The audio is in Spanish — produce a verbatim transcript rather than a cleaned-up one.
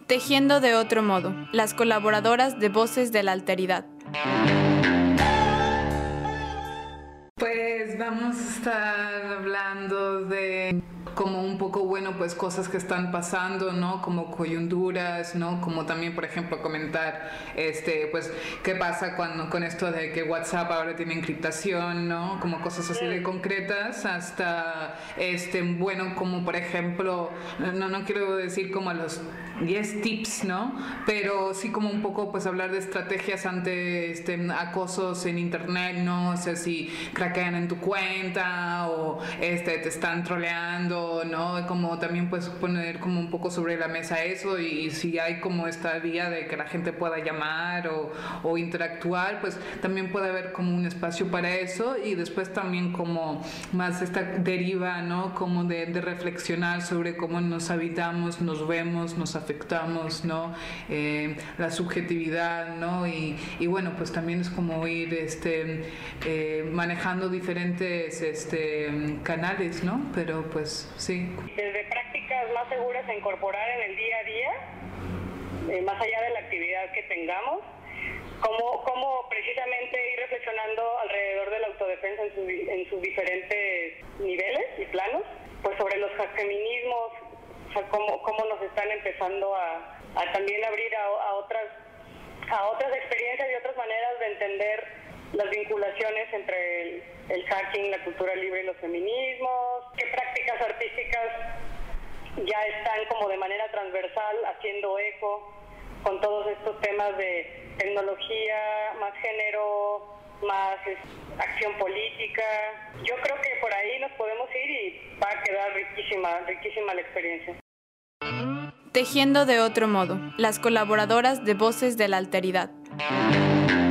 Tejiendo de otro modo, las colaboradoras de Voces de la Alteridad. Pues vamos a estar hablando de como un poco, bueno, pues cosas que están pasando, ¿no? Como coyunturas, ¿no? Como también, por ejemplo, comentar, este, pues, qué pasa cuando, con esto de que WhatsApp ahora tiene encriptación, ¿no? Como cosas así de concretas hasta, este, bueno, como por ejemplo, no, no quiero decir como los diez tips, ¿no? Pero sí como un poco, pues, hablar de estrategias ante, este, acosos en internet, ¿no? O sea, si craquean en tu cuenta o, este, te están troleando, ¿no? Como también puedes poner como un poco sobre la mesa eso, y si hay como esta vía de que la gente pueda llamar o, o interactuar, pues también puede haber como un espacio para eso, y después también como más esta deriva, ¿no? Como de, de reflexionar sobre cómo nos habitamos, nos vemos, nos afectamos, ¿no? Eh, la subjetividad, ¿no? Y, y bueno, pues también es como ir este, eh, manejando diferentes este, canales, ¿no? Pero pues sí. Desde prácticas más seguras a incorporar en el día a día, eh, más allá de la actividad que tengamos, como, como precisamente ir reflexionando alrededor de la autodefensa en, su, en sus diferentes niveles y planos, pues sobre los feminismos, o sea, cómo, cómo nos están empezando a, a también abrir a, a, otras, a otras experiencias y otras maneras de entender las vinculaciones entre el, el hacking, la cultura libre y los feminismos, qué prácticas artísticas ya están como de manera transversal haciendo eco con todos estos temas de tecnología, más género, más es, acción política. Yo creo que por ahí nos podemos ir y va a quedar riquísima, riquísima la experiencia. Tejiendo de otro modo, las colaboradoras de Voces de la Alteridad.